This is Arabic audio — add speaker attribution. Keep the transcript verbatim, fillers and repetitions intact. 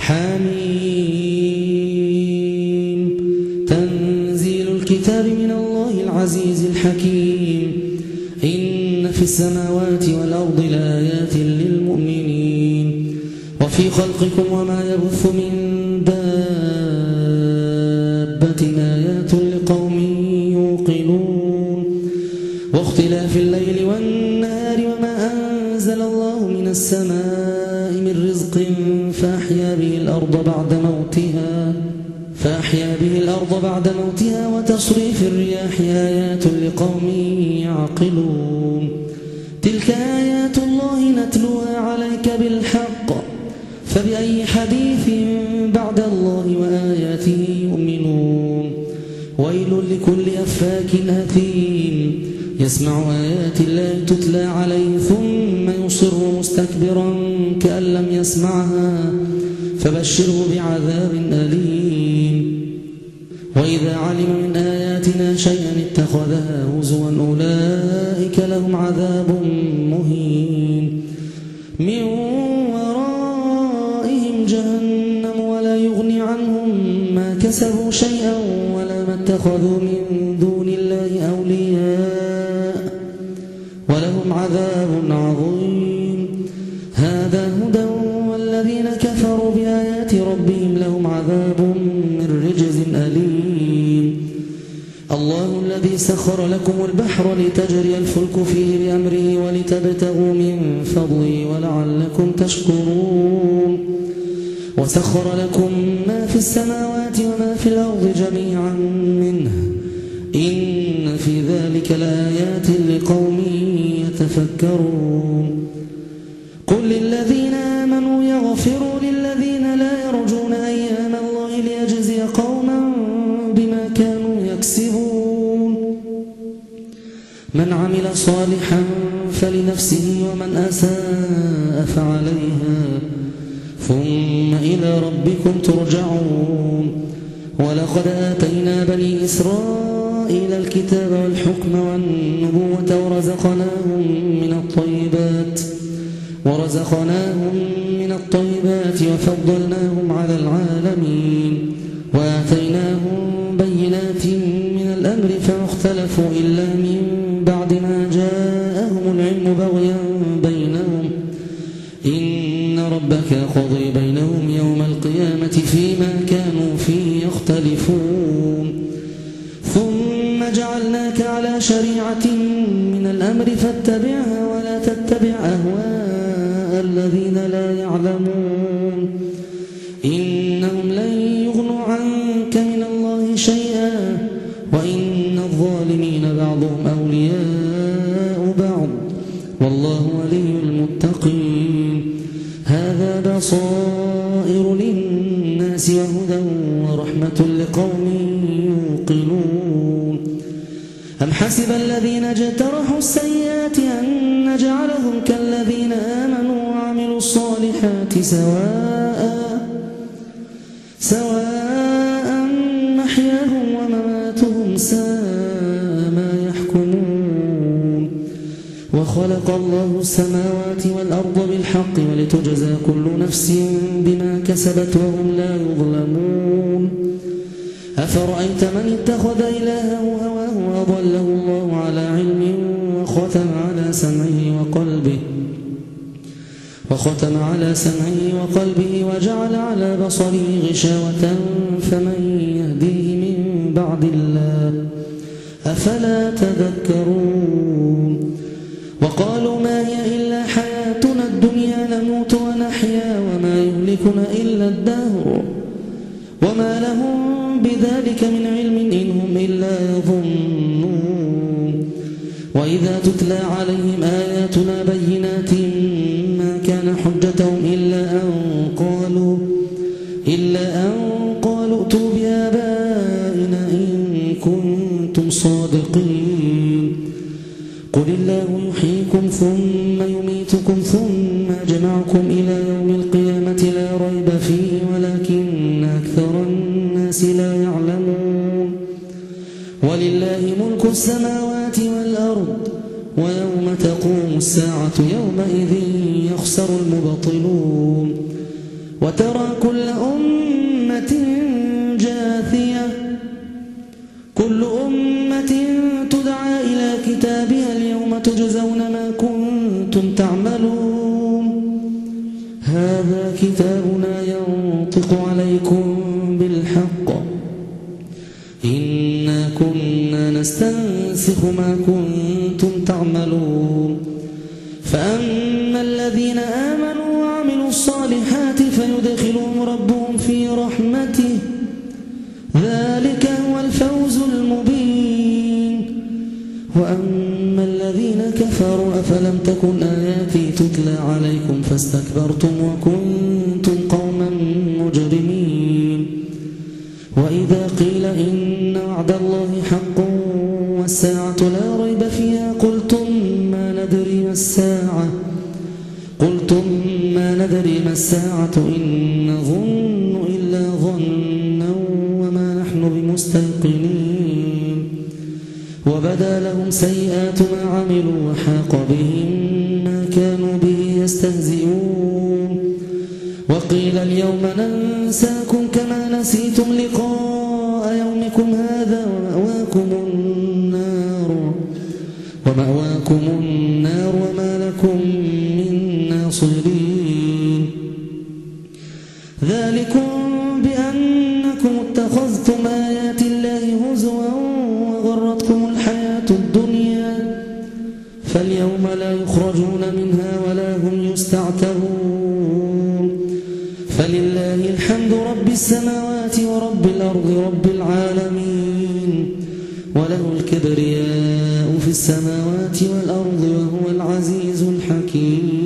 Speaker 1: حميم تنزيل الكتاب من الله العزيز الحكيم إن في السماوات والأرض لآيات للمؤمنين وفي خلقكم وما يبث من دابة آيات لقوم يوقنون واختلاف الليل والنهار وما أنزل الله من السماء من رزق فأحيا به الأرض بعد موتها فأحيا به الأرض بعد موتها وتصريف الرياح آيات لقوم يعقلون تلك آيات الله نتلوها عليك بالحق فبأي حديث بعد الله وآياته يؤمنون ويل لكل أفاك أثيم يسمع آيات الله تتلى عليه ثم يصر مستكبرا كأن لم يسمعها فبشره بعذاب أليم وإذا علم من آياتنا شيئا اتخذها هزوا أولئك لهم عذاب مهين من ورائهم جهنم ولا يغني عنهم ما كسبوا شيئا ولا ما اتخذوا من دون الله أولياء ولهم عذاب عظيم هذا هدى والذين كفروا بآيات ربهم لهم عذاب من رجز أليم الله الذي سخر لكم البحر لتجري الفلك فيه بأمره ولتبتغوا من فضله ولعلكم تشكرون وسخر لكم ما في السماوات وما في الأرض جميعا منه إن في ذلك لآيات لقوم يتفكرون قل للذين آمنوا يغفروا للذين لا يرجون أيام الله ليجزي قوما بما كانوا يكسبون من عمل صالحا فلنفسه ومن أساء فعليها ثم إلى ربكم ترجعون ولقد آتينا بني إسرائيل الكتاب والحكم والنبوة ورزقناهم من الطيبات ورزقناهم من الطيبات وفضلناهم على العالمين وآتيناهم بينات من الأمر فما اختلفوا إلا من بعد ما جاءهم العلم بغيا بينهم إن ربك يقضي بينهم يوم القيامة فيما كانوا فيه يختلفون ثم جعلناك على شريعة من الأمر فاتبعها ولا تتبع أهواء الذين لا يعلمون إنهم لن يغنوا عنك من الله شيئا وإن الظالمين بعضهم أولياء بعض والله ولي المتقين هذا بصائر للناس وهدى ورحمة لقوم يوقنون أم حسب الذين اجترحوا السيئات أن نجعلهم كالذين آمنوا وعملوا الصالحات سواء سواء محياهم ومماتهم ساء ما يحكمون وخلق الله السماوات والأرض بالحق ولتجزى كل نفس بما كسبت وهم لا يظلمون أفرأيت من اتخذ إلهه هواه وأضله الله على علم وختم على سمعه وقلبه وختم على سمعه وقلبه وجعل على بصره غشاوة فمن يهديه من بعد الله أفلا تذكرون وقالوا ما هي إلا حياتنا الدنيا نموت ونحيا وما يهلكنا إلا الدهر وما لهم بذلك من علم إن هم إلا يظنون وإذا تتلى عليهم آياتنا بينات ما كان حجتهم إلا أن قالوا إلا أن قالوا ائتوا بآبائنا إن كنتم صادقين قل الله يحييكم ثم يميتكم ثم يجمعكم إلى يوم القيامة لا ريب فيه ولكن أكثر الناس لا يعلمون ولله ملك السماوات والأرض ويوم تقوم الساعة يومئذ يخسر المبطلون وترى كل أمة جاثية كل أمة تدعى إلى كتابها اليوم تجزون ما كنتم تعملون هذا كتابنا ينطق عليكم بالحق إنا كنا نستنسخ ما كنتم تعملون فأما الذين آمنوا وعملوا الصالحات فيدخلهم ربهم في رحمته ذلك هو الفوز المبين وأما الذين كفروا أفلم تكن آياتي تتلى عليكم فاستكبرتم وكنتم قوما مجرمين وإذا قيل إن وعد الله حق والساعة لا ريب فيها قلتم ما ندري ما الساعة قلتم ما ندري ما الساعة إن نظن إلا ظنا وما نحن بمستيقنين وبدا لهم سيئات ما عملوا وحاق بهم ما كانوا به يستهزئون وقيل اليوم ننساكم كما نسيتم لقاء يومكم هذا ومأواكم النار ومأواكم النار وما لكم من ناصرين ذلكم بأنكم اتخذتم آيات الله هزوا وغرتكم الحياة الدنيا فاليوم لا يخرجون منها ولا هم يستعتبون فلله الحمد رب السماوات ورب الأرض رب العالمين وله الكبرياء في السماوات والأرض وهو العزيز الحكيم